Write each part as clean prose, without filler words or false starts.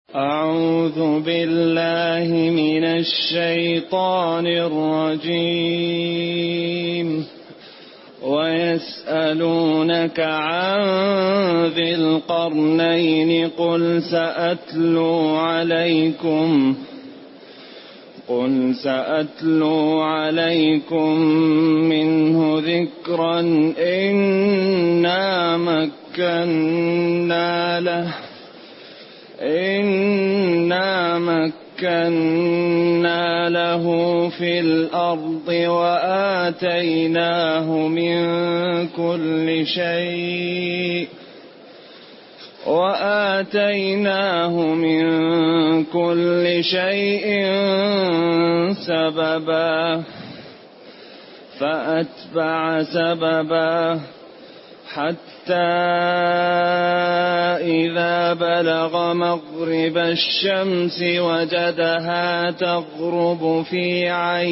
أعوذ بالله من الشيطان الرجيم. ويسألونك عن ذي القرنين قل سأتلو عليكم منه ذكرا. إنا مكنا له في الأرض وآتيناه من كل شيء سببا. فأتبع سببا حتى إذا بلغ مغرب الشمس وجدها تغرب في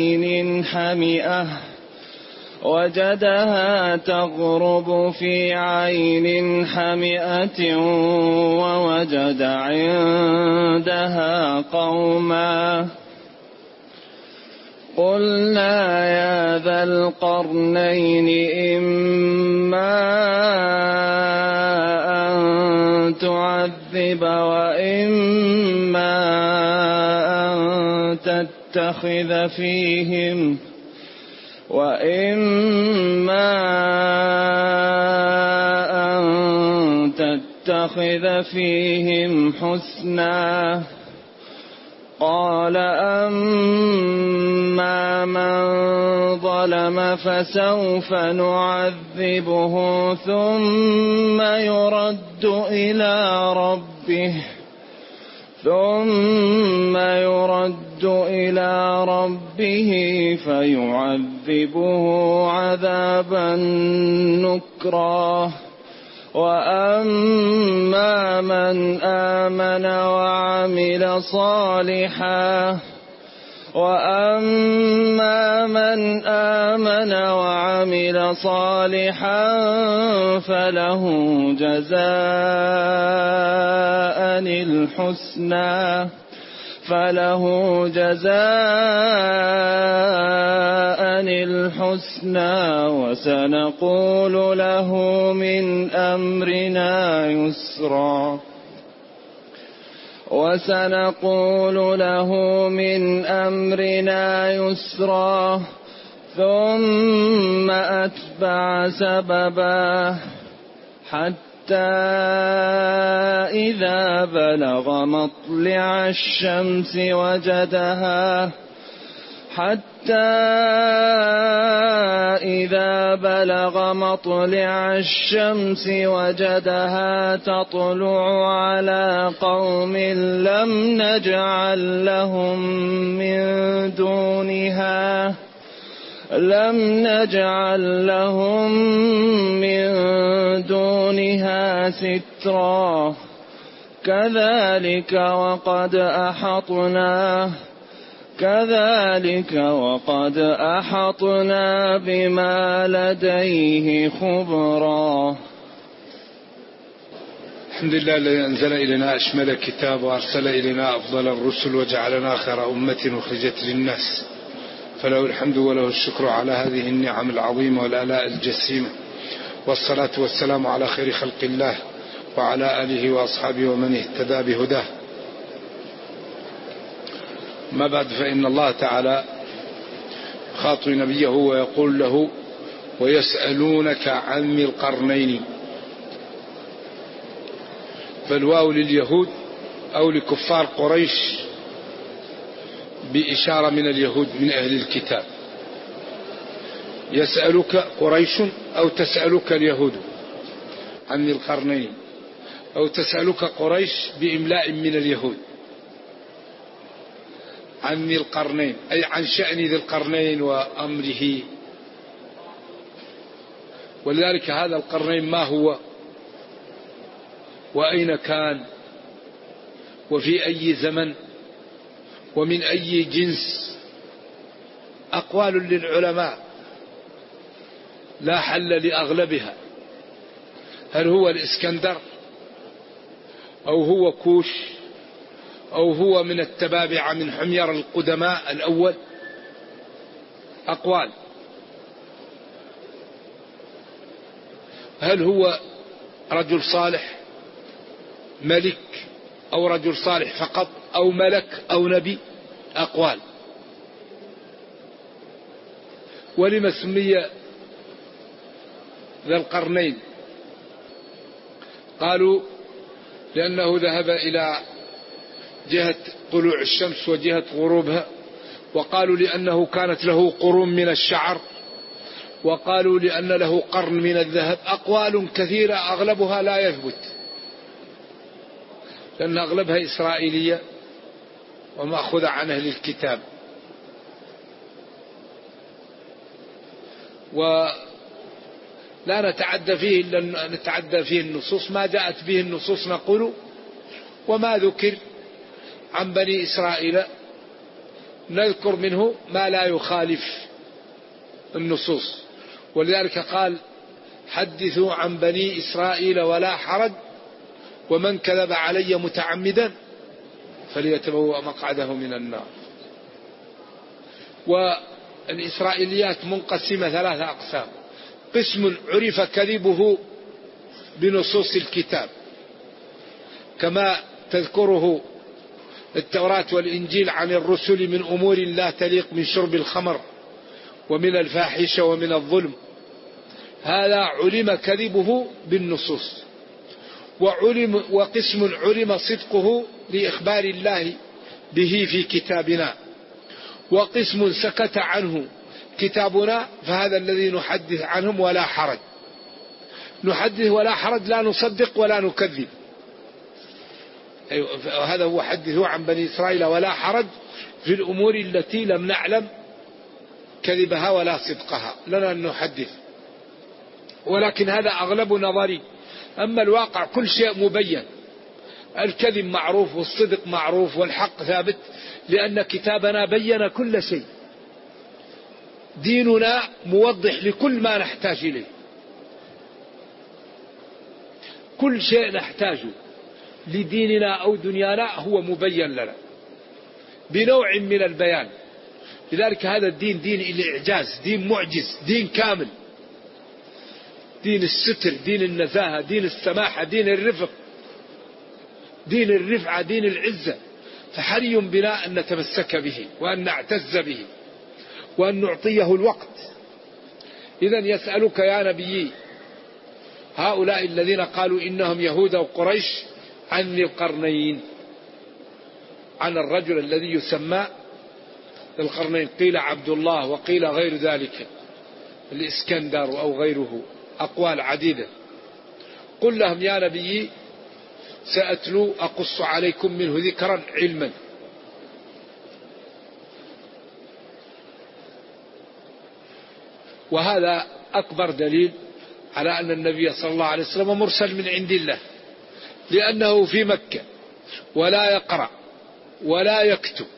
عين حمئة ووجد عندها قوما. قلنا يا ذا القرنين إما أن تعذب وإما أن تتخذ فيهم حسنا. قال أما من ظلم فسوف نعذبه ثم يرد إلى ربه فيعذبه عذابا نكرا. وأما من آمن وعمل صالحا فله جزاء الحسنى وسنقول له من أمرنا يسرا. ثم أتبع سببا حتى إذا بلغ مطلع الشمس وجدها تطلع على قوم لم نجعل لهم من دونها سترا. كذلك وقد أحطنا بما لديه خبرا. الحمد لله الذي أنزل إلينا أشمل الكتاب وأرسل إلينا أفضل الرسل وجعلنا خير أمة أخرجت للناس، فله الحمد وله الشكر على هذه النعم العظيمة والآلاء الجسيمة. والصلاة والسلام على خير خلق الله وعلى آله وأصحابه ومن اهتدى بهداه. ما بعد، فإن الله تعالى خاطب نبيه ويقول له: ويسألونك عن ذي القرنين. فالواو لليهود أو لكفار قريش بإشارة من اليهود من أهل الكتاب. يسألك قريش أو تسألك اليهود عن ذي القرنين، أو تسألك قريش بإملاء من اليهود عن ذي القرنين، أي عن شأن ذي القرنين وأمره. ولذلك هذا القرنين ما هو وأين كان وفي أي زمن ومن أي جنس، أقوال للعلماء لا حل لأغلبها. هل هو الإسكندر أو هو كوش أو هو من التبابعة من حمير القدماء الأول؟ أقوال. هل هو رجل صالح ملك أو رجل صالح فقط أو ملك أو نبي؟ أقوال. ولما سمي ذا القرنين؟ قالوا لأنه ذهب إلى جهة طلوع الشمس وجهة غروبها، وقالوا لأنه كانت له قرون من الشعر، وقالوا لأن له قرن من الذهب. أقوال كثيرة أغلبها لا يثبت، لأن أغلبها إسرائيلية ومأخوذ عن أهل الكتاب. ولا نتعدى فيه إلا نتعدى فيه النصوص، ما جاءت به النصوص نقول، وما ذكر عن بني إسرائيل نذكر منه ما لا يخالف النصوص. ولذلك قال حدثوا عن بني إسرائيل ولا حرج، ومن كذب علي متعمدا فليتبوأ مقعده من النار. والإسرائيليات منقسمة 3 أقسام: قسم عرف كذبه بنصوص الكتاب كما تذكره التوراة والإنجيل عن الرسل من أمور لا تليق من شرب الخمر ومن الفاحشة ومن الظلم، هذا علم كذبه بالنصوص. وقسم علم صدقه لإخبار الله به في كتابنا، وقسم سكت عنه كتابنا، فهذا الذي نحدث عنهم ولا حرج. نحدث ولا حرج، لا نصدق ولا نكذب. هذا هو حدثوا عن بني إسرائيل ولا حرج في الأمور التي لم نعلم كذبها ولا صدقها، لنا أن نحدث. ولكن هذا أغلب نظري. أما الواقع كل شيء مبين، الكذب معروف والصدق معروف والحق ثابت، لأن كتابنا بين كل شيء. ديننا موضح لكل ما نحتاج إليه، كل شيء نحتاجه لديننا أو دنيانا هو مبين لنا بنوع من البيان. لذلك هذا الدين دين الإعجاز، دين معجز، دين كامل، دين الستر، دين النزاهة، دين السماحة، دين الرفق، دين الرفعة، دين العزة. فحري بنا أن نتمسك به وأن نعتز به وأن نعطيه الوقت. إذن يسألك يا نبي هؤلاء الذين قالوا إنهم يهود وقريش عن ذي القرنين، عن الرجل الذي يسمى ذي القرنين، قيل عبد الله وقيل غير ذلك، الإسكندر أو غيره، أقوال عديدة. قل لهم يا نبي سأتلو أقص عليكم منه ذكرا علما. وهذا أكبر دليل على أن النبي صلى الله عليه وسلم مرسل من عند الله، لأنه في مكة ولا يقرأ ولا يكتب،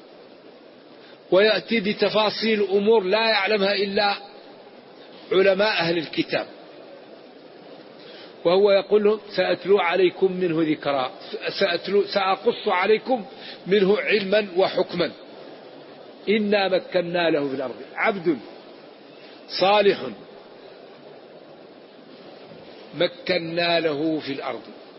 ويأتي بتفاصيل أمور لا يعلمها إلا علماء أهل الكتاب. وهو يقول لهم سأتلو عليكم منه ذكرا، سأقص عليكم منه علما وحكما. إنا مكنا له في الأرض، عبد صالح مكنا له في الأرض،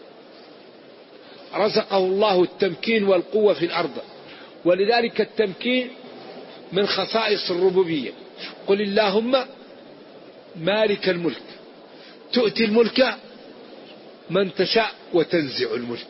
رزقه الله التمكين والقوة في الأرض. ولذلك التمكين من خصائص الربوبية. قل اللهم مالك الملك تؤتي الملك من تشاء وتنزع الملك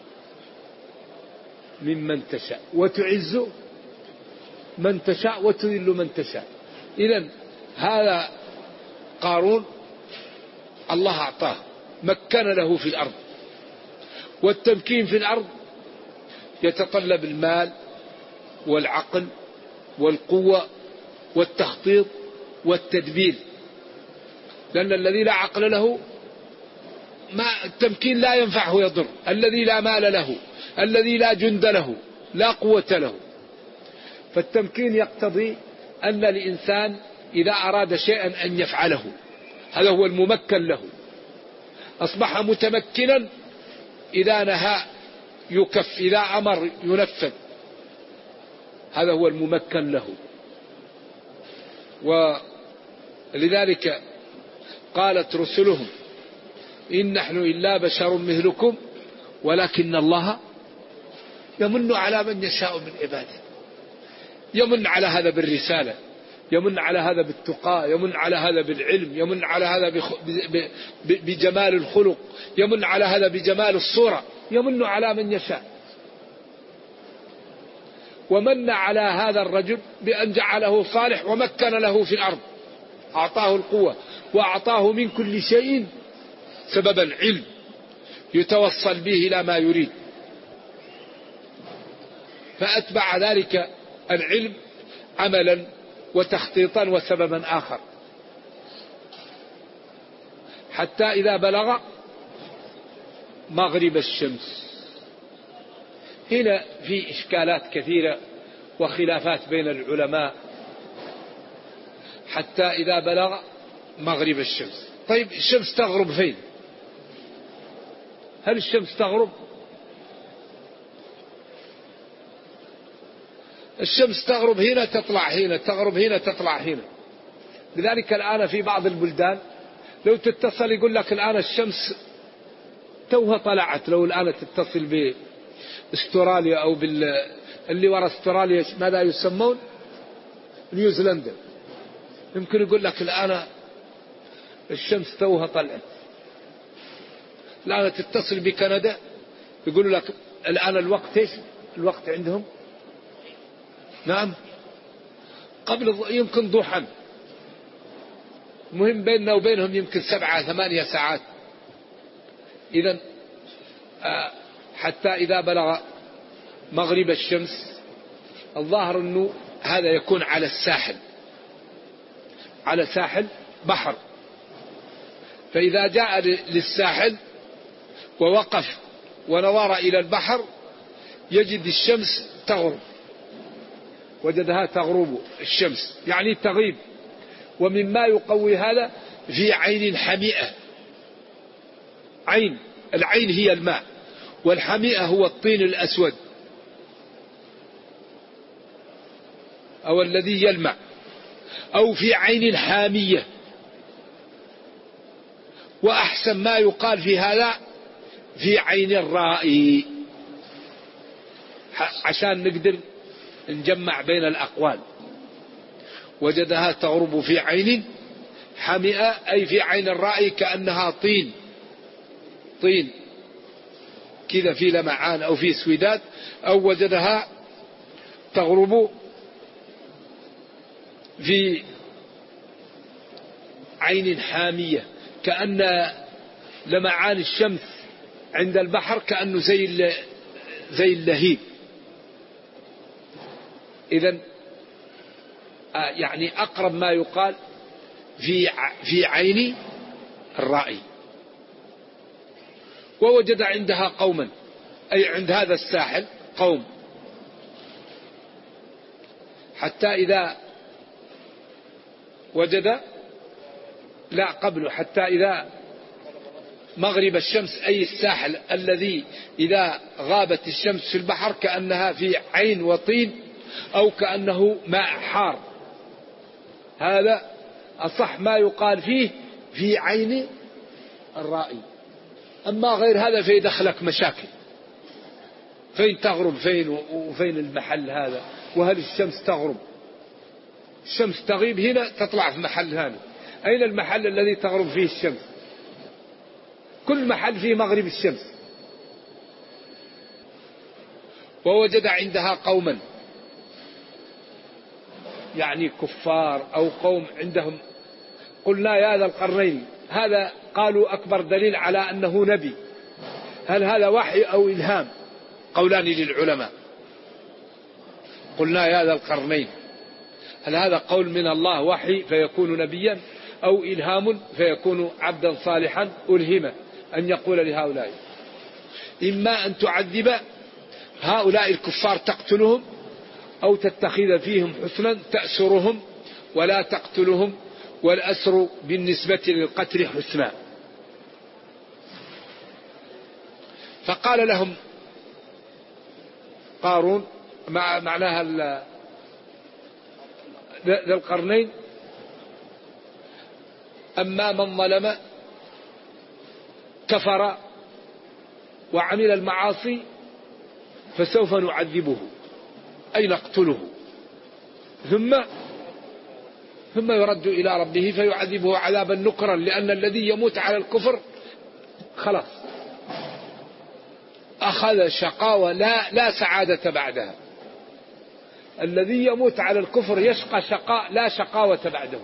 ممن تشاء وتعز من تشاء وتذل من تشاء. إذن هذا قارون الله أعطاه، مكن له في الأرض. والتمكين في الأرض يتطلب المال والعقل والقوة والتخطيط والتدبير، لأن الذي لا عقل له التمكين لا ينفعه يضر، الذي لا مال له، الذي لا جند له، لا قوة له. فالتمكين يقتضي أن الإنسان إذا أراد شيئا أن يفعله، هذا هو الممكن له. أصبح متمكنا إذا نهى يكف، إذا أمر ينفذ، هذا هو الممكن له. ولذلك قالت رسلهم إن نحن إلا بشر مثلكم ولكن الله يمن على من يشاء من عباده. يمن على هذا بالرسالة، يمن على هذا بالتقى، يمن على هذا بالعلم، يمن على هذا بجمال الخلق، يمن على هذا بجمال الصورة، يمن على من يشاء. ومن على هذا الرجل بأن جعله صالح ومكن له في الأرض، أعطاه القوة وأعطاه من كل شيء سببا علم يتوصل به إلى ما يريد، فأتبع ذلك العلم عملا وتخطيطا وسببا آخر، حتى إذا بلغ مغرب الشمس. هنا في إشكالات كثيرة وخلافات بين العلماء. حتى إذا بلغ مغرب الشمس، طيب الشمس تغرب فين؟ هل الشمس تغرب؟ الشمس تغرب هنا تطلع هنا، تغرب هنا تطلع هنا. لذلك الآن في بعض البلدان لو تتصل يقول لك الآن الشمس توها طلعت. لو الآن تتصل باستراليا أو اللي وراء استراليا ماذا يسمون؟ نيوزيلندا، يمكن يقول لك الآن الشمس توها طلعت. الآن تتصل بكندا يقول لك الآن الوقت ايش؟ الوقت عندهم نعم قبل يمكن ضحى، مهم بيننا وبينهم يمكن 7-8 ساعات. إذن حتى إذا بلغ مغرب الشمس، الظاهر أنه هذا يكون على الساحل، على ساحل بحر. فإذا جاء للساحل ووقف ونظر إلى البحر يجد الشمس تغرب، وجدها تغرب الشمس يعني تغيب. ومما يقوي هذا في عين حمئة. عين، العين هي الماء، والحمئة هو الطين الأسود أو الذي يلمع، أو في عين حامية. وأحسن ما يقال في هذا في عين الرائي، عشان نقدر نجمع بين الأقوال. وجدها تغرب في عين حمئة، أي في عين الرائي كأنها طين كذا في لمعان أو في سويدات، أو وجدها تغرب في عين حامية كأن لمعان الشمس عند البحر كأنه زي اللهيب. إذن يعني أقرب ما يقال في عين الرائي. ووجد عندها قوما، أي عند هذا الساحل قوم، حتى إذا وجد لا قبله، حتى إذا مغرب الشمس، أي الساحل الذي إذا غابت الشمس في البحر كأنها في عين وطين، أو كأنه ماء حار. هذا أصح ما يقال فيه في عين الرائي. أما غير هذا فيدخلك مشاكل، فين تغرب فين وفين المحل هذا، وهل الشمس تغرب؟ الشمس تغيب هنا تطلع في محل هذا، أين المحل الذي تغرب فيه الشمس؟ كل محل فيه مغرب الشمس. ووجد عندها قوما، يعني كفار أو قوم عندهم. قلنا يا ذا القرنين، هذا قالوا أكبر دليل على أنه نبي. هل هذا وحي أو إلهام؟ قولان للعلماء. قلنا يا ذا القرنين، هل هذا قول من الله وحي فيكون نبيا، أو إلهام فيكون عبدا صالحا ألهم أن يقول لهؤلاء إما أن تعذب هؤلاء الكفار تقتلهم، أو تتخذ فيهم حسنا تأسرهم ولا تقتلهم، والأسر بالنسبة للقتل حسنا. فقال لهم قارون معناها ذي القرنين: أما من ظلم كفر وعمل المعاصي فسوف نعذبه أي نقتله ثم يرد إلى ربه فيعذبه عذابا نكرا، لأن الذي يموت على الكفر خلاص أخذ شقاوة لا سعادة بعدها. الذي يموت على الكفر يشقى شقاء لا شقاوة بعده.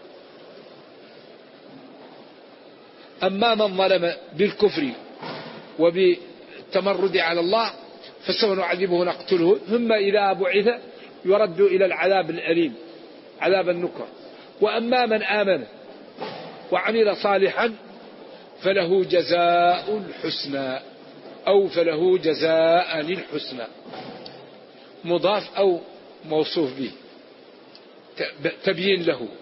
أما من ظلم بالكفر وبالتمرد على الله فسوف نعذبه نقتله ثم إذا بعث يرد إلى العذاب الأليم عذاب النكر. وأما من آمن وعمل صالحا فله جزاء الحسنى أو فله جزاء الحسنى، مضاف أو موصوف به تبيين له.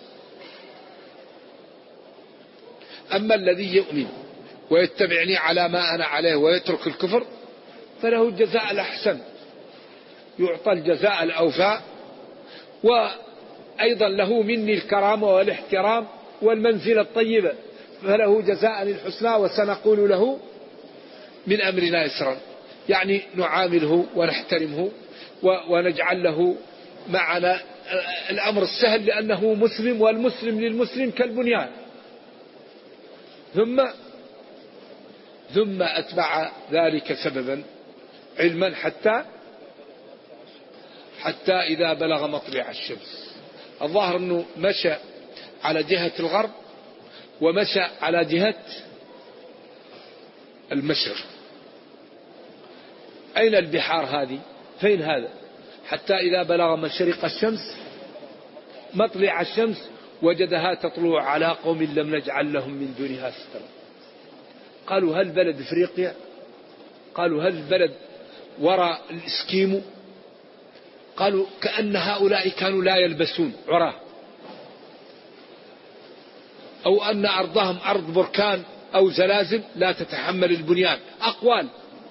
أما الذي يؤمن ويتبعني على ما أنا عليه ويترك الكفر فله الجزاء الأحسن، يعطى الجزاء الأوفى، وأيضا له مني الكرامة والاحترام والمنزلة الطيبة، فله جزاء الحسنى وسنقول له من أمرنا يسرا، يعني نعامله ونحترمه ونجعل له معنا الأمر السهل لأنه مسلم، والمسلم للمسلم كالبنيان. ثم أتبع ذلك سببا علما حتى إذا بلغ مطلع الشمس. الظاهر أنه مشى على جهة الغرب ومشى على جهة المشرق. أين البحار هذه؟ فين هذا؟ حتى إذا بلغ مشرق الشمس مطلع الشمس وجدها تطلع على قوم لم نجعل لهم من دونها سترا. قالوا هل بلد إفريقيا؟ قالوا هل بلد وراء الإسكيمو؟ قالوا كأن هؤلاء كانوا لا يلبسون عراه، أو أن أرضهم أرض بركان أو زلازل لا تتحمل البنيان. أقوال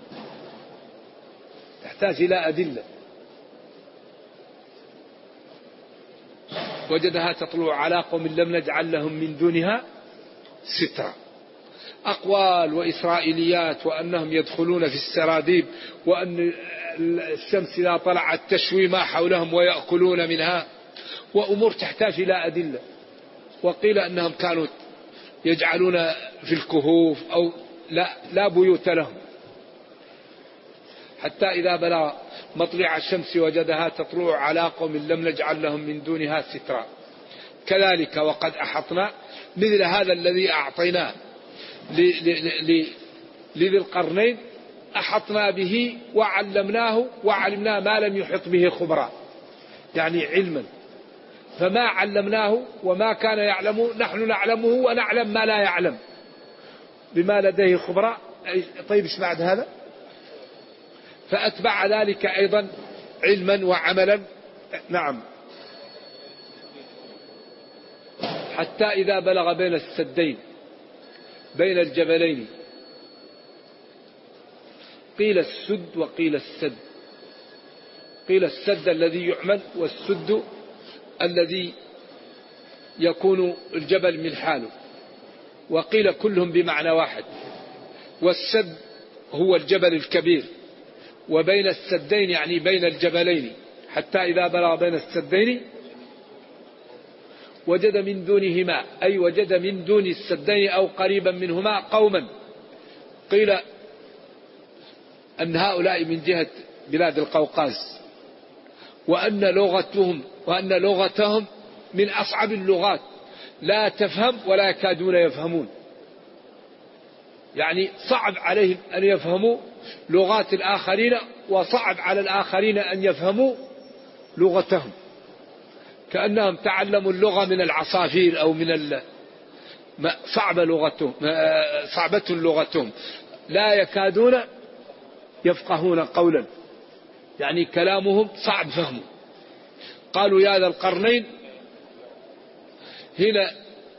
تحتاج إلى أدلة. وجدها تطلع على قوم لم نجعل لهم من دونها سترا. أقوال وإسرائيليات، وأنهم يدخلون في السراديب، وأن الشمس إذا طلعت تشوي ما حولهم ويأكلون منها، وأمور تحتاج إلى أدلة. وقيل أنهم كانوا يجعلون في الكهوف أو لا بيوت لهم. حتى إذا بلغ مطلع الشمس وجدها تطلع على قوم لم نجعل لهم من دونها سترا. كذلك وقد أحطنا، مثل هذا الذي أعطيناه لذي القرنين أحطنا به وعلمناه وعلمنا ما لم يحط به خبرا، يعني علما. فما علمناه وما كان يعلمه نحن نعلمه ونعلم ما لا يعلم بما لديه خبرا. طيب ايش بعد هذا؟ فأتبع ذلك أيضا علما وعملا. نعم. حتى إذا بلغ بين السدين بين الجبلين، قيل السد وقيل السد. قيل السد الذي يعمل، والسد الذي يكون الجبل من حاله، وقيل كلهم بمعنى واحد. والسد هو الجبل الكبير، وبين السدين يعني بين الجبلين. حتى إذا بلغ بين السدين وجد من دونهما، أي وجد من دون السدين أو قريبا منهما قوما. قيل أن هؤلاء من جهة بلاد القوقاز، وأن لغتهم من أصعب اللغات، لا تفهم ولا يكادون يفهمون. يعني صعب عليهم أن يفهموا لغات الآخرين، وصعب على الآخرين أن يفهموا لغتهم، كأنهم تعلموا اللغة من العصافير أو من صعبة لغتهم، لا يكادون يفقهون قولا، يعني كلامهم صعب فهمه. قالوا يا ذا القرنين. هنا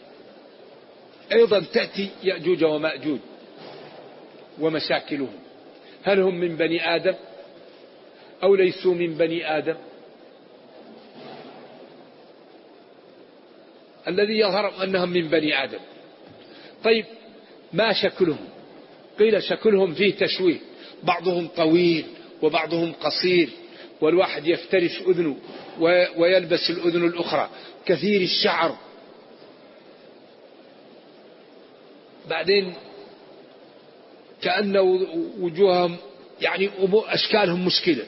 أيضا تأتي يأجوج ومأجوج ومشاكلهم. هل هم من بني آدم أو ليسوا من بني آدم؟ الذي يظهر أنهم من بني آدم. طيب ما شكلهم؟ قيل شكلهم فيه تشويه، بعضهم طويل وبعضهم قصير، والواحد يفترش أذنه ويلبس الأذن الأخرى، كثير الشعر. بعدين كأن وجوههم يعني أشكالهم مشكلة.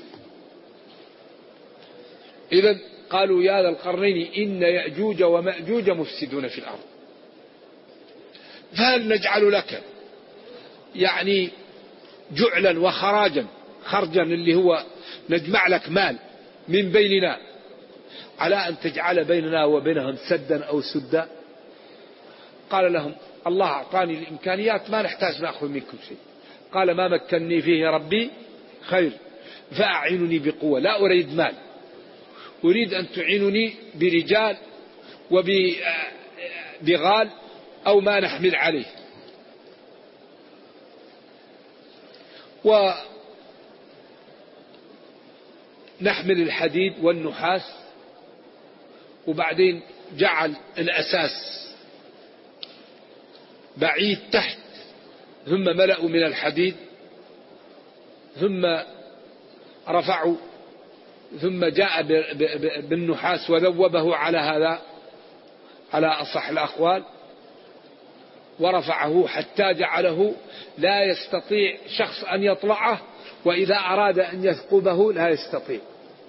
إذن قالوا يا ذا القرنين إن يأجوج ومأجوج مفسدون في الأرض، فهل نجعل لك يعني جعلا وخراجا، خرجا اللي هو نجمع لك مال من بيننا على أن تجعل بيننا وبينهم سدا أو سدا؟ قال لهم الله أعطاني الإمكانيات، ما نحتاج نأخذ منكم شيء. قال ما مكنني فيه ربي خير فأعينني بقوة، لا أريد مال، أريد أن تعينني برجال وبغال أو ما نحمل عليه. ونحمل الحديد والنحاس، وبعدين جعل الأساس بعيد تحت، ثم ملأوا من الحديد، ثم رفعوا، ثم جاء بالنحاس وذوبه على هذا على أصح الأقوال، ورفعه حتى جعله لا يستطيع شخص أن يطلعه، وإذا أراد أن يثقبه لا يستطيع.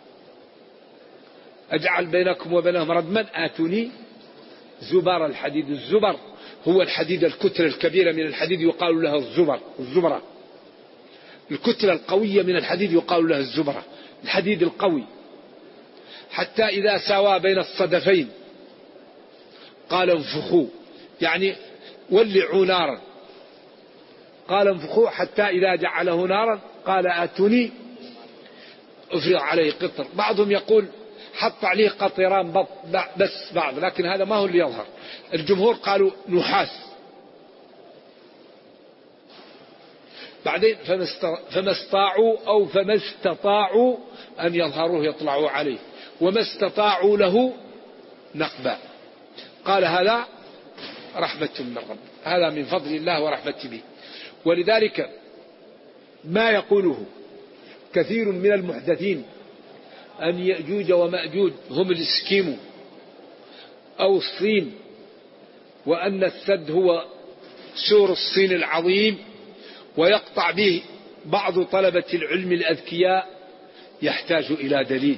أجعل بينكم وبينهم ردما آتوني زبر الحديد. الزبر هو الحديد، الكتلة الكبيرة من الحديد يقال لها الزبرة. الكتلة القوية من الحديد يقال لها الزبرة، الحديد القوي. حتى إذا ساوى بين الصدفين قال انفخوا، يعني ولعوا نارا. قال انفخوا حتى إذا جعله نارا قال آتوني أفرغ عليه قطر. بعضهم يقول حط عليه قطران بس بعض، لكن هذا ما هو اللي يظهر. الجمهور قالوا نحاس. بعدين فما استطاعوا أن يظهروه يطلعوا عليه، وما استطاعوا له نقبا. قال هذا رحمة من رب، هذا من فضل الله ورحمته به. ولذلك ما يقوله كثير من المحدثين أن يأجوج ومأجوج هم الإسكيمو أو الصين، وأن السد هو سور الصين العظيم، ويقطع به بعض طلبة العلم الأذكياء، يحتاج إلى دليل.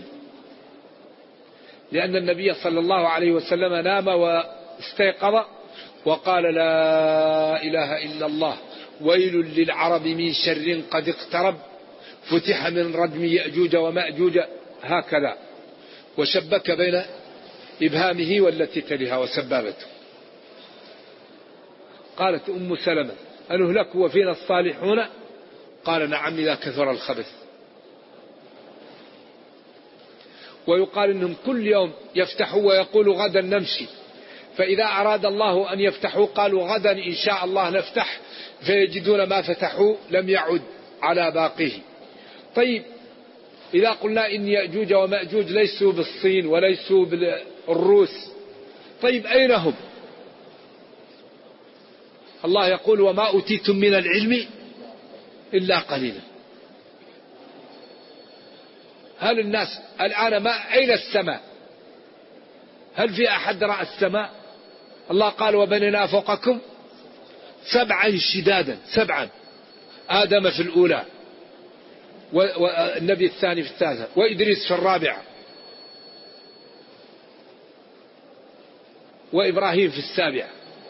لأن النبي صلى الله عليه وسلم نام واستيقظ وقال لا إله إلا الله، ويل للعرب من شر قد اقترب، فتح من ردم يأجوج ومأجوج، هكذا، وشبك بين إبهامه والتي تليها وسبابته. قالت أم سلمة أنهلك وفينا الصالحون؟ قال نعم إذا كثر الخبث. ويقال إنهم كل يوم يفتحوا ويقولوا غدا نمشي، فإذا أراد الله أن يفتحوا قالوا غدا إن شاء الله نفتح، فيجدون ما فتحوا لم يعد على باقيه. طيب إذا قلنا إن يأجوج ومأجوج ليسوا بالصين وليسوا بالروس، طيب أين هم؟ الله يقول وما أوتيتم من العلم إلا قليلا. هل الناس الآن ما أين السماء؟ هل في أحد رأى السماء؟ الله قال وبنينا فوقكم سبعا شدادا، سبعا، آدم في الأولى، والنبي الثاني في الثالثة، وإدريس في الرابعة، وإبراهيم في السابعة،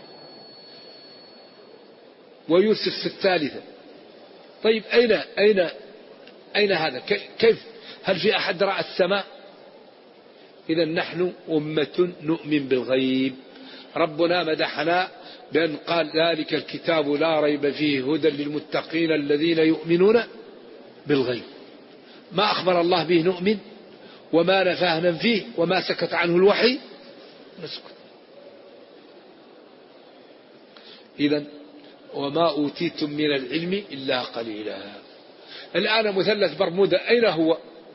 ويوسف في الثالثة. طيب أين هذا؟ كيف؟ هل في أحد رأى السماء؟ إذا نحن أمة نؤمن بالغيب. ربنا مدحنا بأن قال ذلك الكتاب لا ريب فيه هدى للمتقين الذين يؤمنون بالغيب. ما أخبر الله به نؤمن، وما نفاه ننفيه، وما سكت عنه الوحي نسكت. إذا وما أوتيتم من العلم إلا قليلا. الآن مثلث برمودا أين هو؟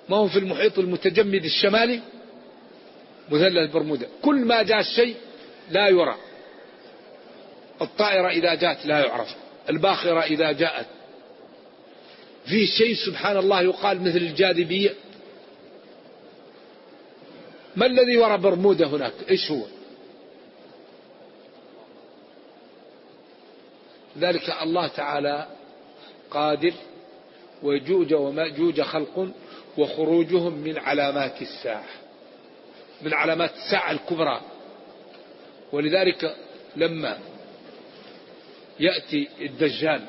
ما هو في المحيط المتجمد الشمالي مثلث برمودا، كل ما جاء الشيء لا يرى. الطائرة إذا جاءت لا يعرف، الباخرة إذا جاءت. في شيء سبحان الله يقال مثل الجاذبية. ما الذي وراء برمودا هناك؟ إيش هو؟ ذلك الله تعالى قادر. ويجوج وماجوج خلق وخروجهم من علامات الساعة، من علامات الساعة الكبرى. ولذلك لما يأتي الدجال،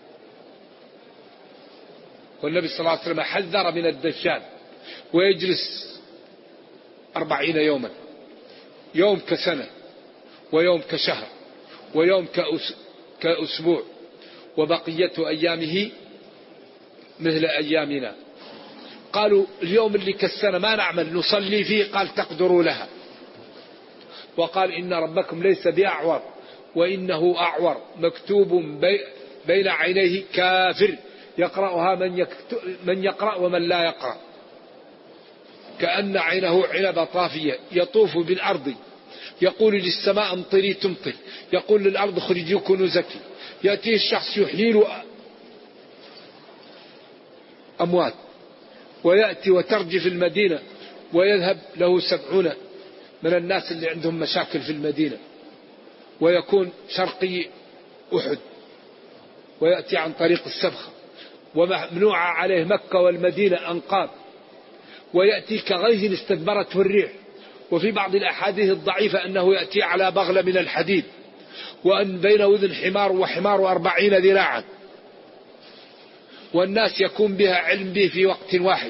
والنبي صلى الله عليه وسلم حذر من الدجال، ويجلس 40 يوما، يوم كسنة ويوم كشهر ويوم كأسبوع، وبقية أيامه مثل أيامنا. قالوا اليوم اللي كالسنة ما نعمل نصلي فيه، قال تقدروا لها. وقال إن ربكم ليس بأعور وإنه أعور مكتوب بين عينيه كافر يقرأها من يقرأ ومن لا يقرأ، كأن عينه عنبة طافية يطوف بالأرض، يقول للسماء امطري تمطر، يقول للأرض خرجي كنوزك. يأتيه الشخص يحيي له أموات، ويأتي وترجف المدينة، ويذهب له 70 من الناس اللي عندهم مشاكل في المدينة، ويكون شرقي أحد، ويأتي عن طريق السبخة، وممنوعة عليه مكة والمدينة أنقاض، ويأتي كغيث استدبرته الريح. وفي بعض الأحاديث الضعيفة أنه يأتي على بغلة من الحديد، وأن بين وذن حمار وحمار 40 ذراعا، والناس يكون بها علم به في وقت واحد.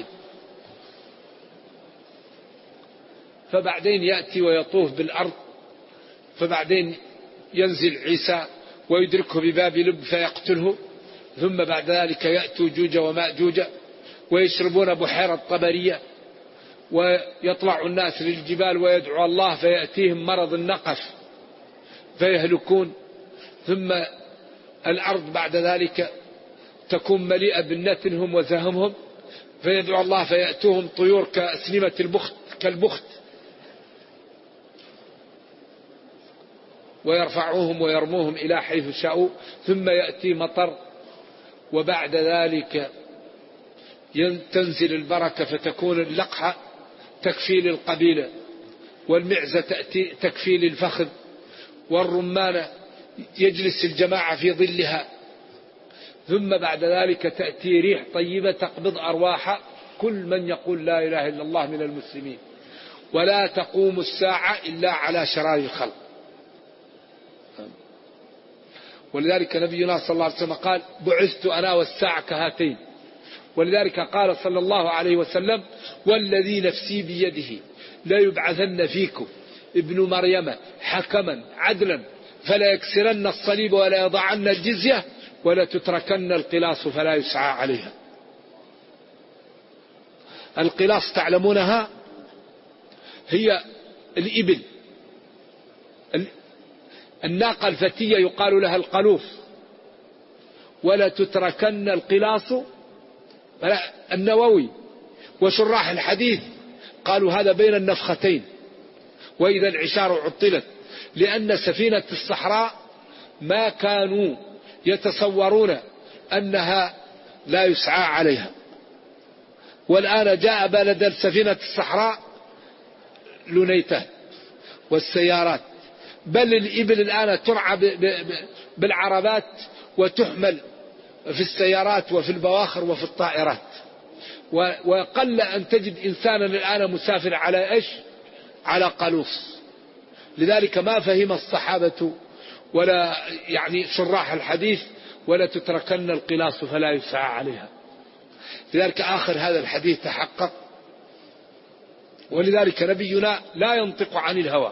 فبعدين يأتي ويطوف بالأرض، فبعدين ينزل عيسى ويدركه بباب لب فيقتله. ثم بعد ذلك يأتوا جوج وماجوج ويشربون بحيرة طبرية، ويطلع الناس للجبال ويدعو الله فيأتيهم مرض النقف فيهلكون. ثم الأرض بعد ذلك تكون مليئة بالنتنهم وزهمهم، فيدعو الله فيأتوهم طيور كأسنمة البخت كالبخت، ويرفعوهم ويرموهم إلى حيث شاءوا. ثم يأتي مطر، وبعد ذلك تنزل البركة فتكون اللقحة تكفي للقبيلة، والمعزة تكفي للفخذ، والرمانة يجلس الجماعة في ظلها. ثم بعد ذلك تأتي ريح طيبة تقبض أرواح كل من يقول لا إله إلا الله من المسلمين، ولا تقوم الساعة إلا على شرار الخلق. ولذلك نبينا صلى الله عليه وسلم قال بعثت أنا والساعة كهاتين. ولذلك قال صلى الله عليه وسلم والذي نفسي بيده لا يبعثن فيكم ابن مريم حكما عدلا فلا يكسرن الصليب ولا يضعن الجزية ولا تتركن القلاص فلا يسعى عليها. القلاص تعلمونها هي الإبل، الناقة الفتية يقال لها القلوف. ولا تتركن القلاص، النووي وشراح الحديث قالوا هذا بين النفختين، وإذا العشار عطلت، لأن سفينة الصحراء ما كانوا يتصورون أنها لا يسعى عليها. والآن جاء بلد سفينة الصحراء لونيتان والسيارات، بل الإبل الآن ترعى بالعربات وتحمل في السيارات وفي البواخر وفي الطائرات. وقل أن تجد إنسانا الآن مسافر على إيش؟ على قلوص. لذلك ما فهم الصحابة ولا يعني شراح الحديث ولا تتركن القلاص فلا يسعى عليها. لذلك آخر هذا الحديث تحقق. ولذلك نبينا لا ينطق عن الهوى،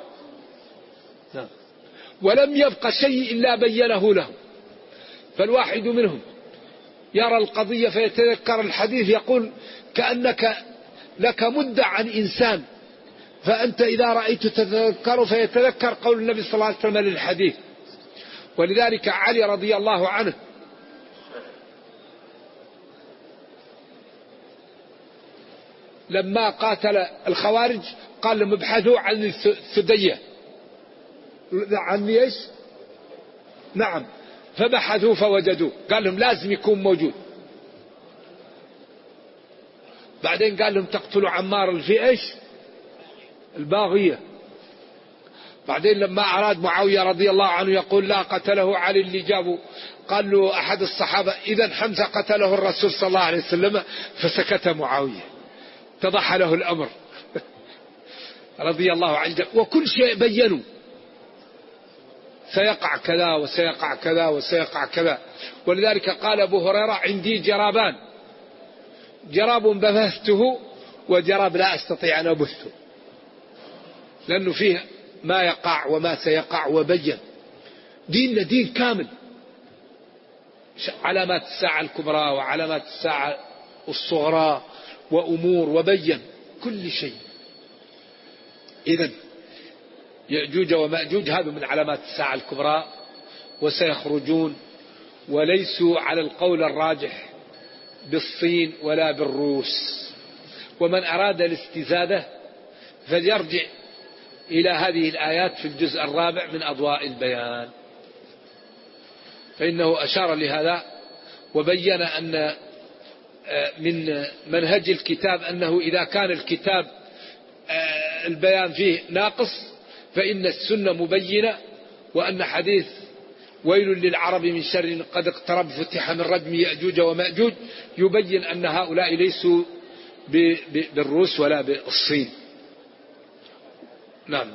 ولم يبق شيء إلا بينه له. فالواحد منهم يرى القضية فيتذكر الحديث، يقول كأنك لك مدة عن إنسان، فأنت إذا رأيت تتذكر فيتذكر قول النبي صلى الله عليه وسلم للحديث. ولذلك علي رضي الله عنه لما قاتل الخوارج قال لهم ابحثوا عن الثدية، عن ايش؟ نعم، فبحثوا فوجدوه، قال لهم لازم يكون موجود. بعدين قال لهم تقتلوا عمار في ايش؟ الباغية. بعدين لما أراد معاوية رضي الله عنه يقول لا قتله علي اللي جابه، قال له أحد الصحابة إذا حمزة قتله الرسول صلى الله عليه وسلم، فسكت معاوية، اتضح له الأمر رضي الله عنه. وكل شيء بينوا سيقع كذا وسيقع كذا وسيقع كذا. ولذلك قال أبو هريرة عندي جرابان، جراب بثته وجراب لا أستطيع أن أبثه، لأنه فيه ما يقع وما سيقع. وبين ديننا دين كامل، علامات الساعة الكبرى وعلامات الساعة الصغرى وأمور، وبين كل شيء. إذن يأجوج ومأجوج هذا من علامات الساعة الكبرى، وسيخرجون، وليسوا على القول الراجح بالصين ولا بالروس. ومن أراد الاستزادة فليرجع إلى هذه الآيات في الجزء الرابع من أضواء البيان، فإنه أشار لهذا وبين أن من منهج الكتاب أنه إذا كان الكتاب البيان فيه ناقص فإن السنة مبينة، وأن حديث ويل للعرب من شر قد اقترب فتح من ردم يأجوج ومأجوج يبين أن هؤلاء ليسوا بالروس ولا بالصين. نعم.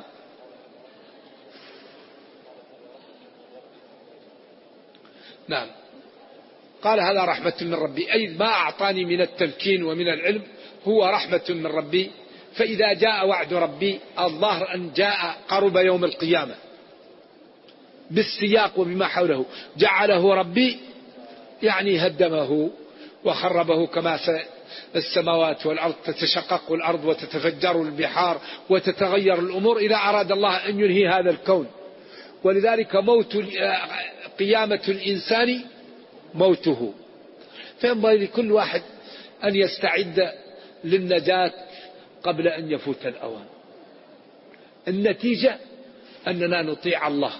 نعم، قال هذا رحمة من ربي، أي ما أعطاني من التمكين ومن العلم هو رحمة من ربي. فإذا جاء وعد ربي الظاهر أن جاء قرب يوم القيامة بالسياق وبما حوله، جعله ربي يعني هدمه وخربه، كما السماوات والأرض تتشقق الأرض وتتفجر البحار وتتغير الأمور إذا أراد الله أن ينهي هذا الكون. ولذلك قيامة الإنسان موته، فينبغي لكل واحد أن يستعد للنجاة قبل أن يفوت الأوان. النتيجة أننا نطيع الله،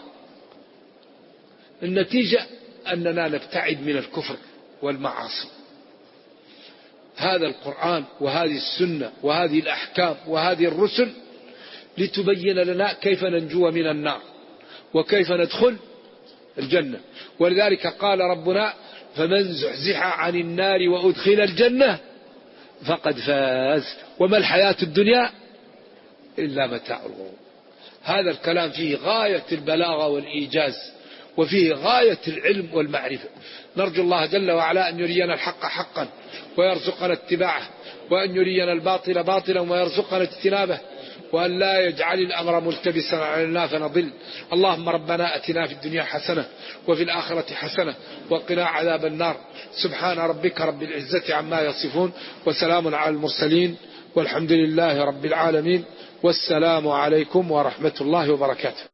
النتيجة أننا نبتعد من الكفر والمعاصي. هذا القرآن وهذه السنة وهذه الأحكام وهذه الرسل لتبين لنا كيف ننجو من النار وكيف ندخل الجنة. ولذلك قال ربنا فمن زحزح عن النار وأدخل الجنة فقد فاز وما الحياة الدنيا إلا متاع الغرور. هذا الكلام فيه غاية البلاغة والإيجاز، وفيه غاية العلم والمعرفة. نرجو الله جل وعلا أن يرينا الحق حقا ويرزقنا اتباعه، وأن يرينا الباطل باطلا ويرزقنا اجتنابه، وأن لا يجعل الأمر ملتبسا علينا فنضل. اللهم ربنا أتنا في الدنيا حسنة وفي الآخرة حسنة وقنا عذاب النار. سبحان ربك رب العزة عما يصفون وسلام على المرسلين والحمد لله رب العالمين، والسلام عليكم ورحمة الله وبركاته.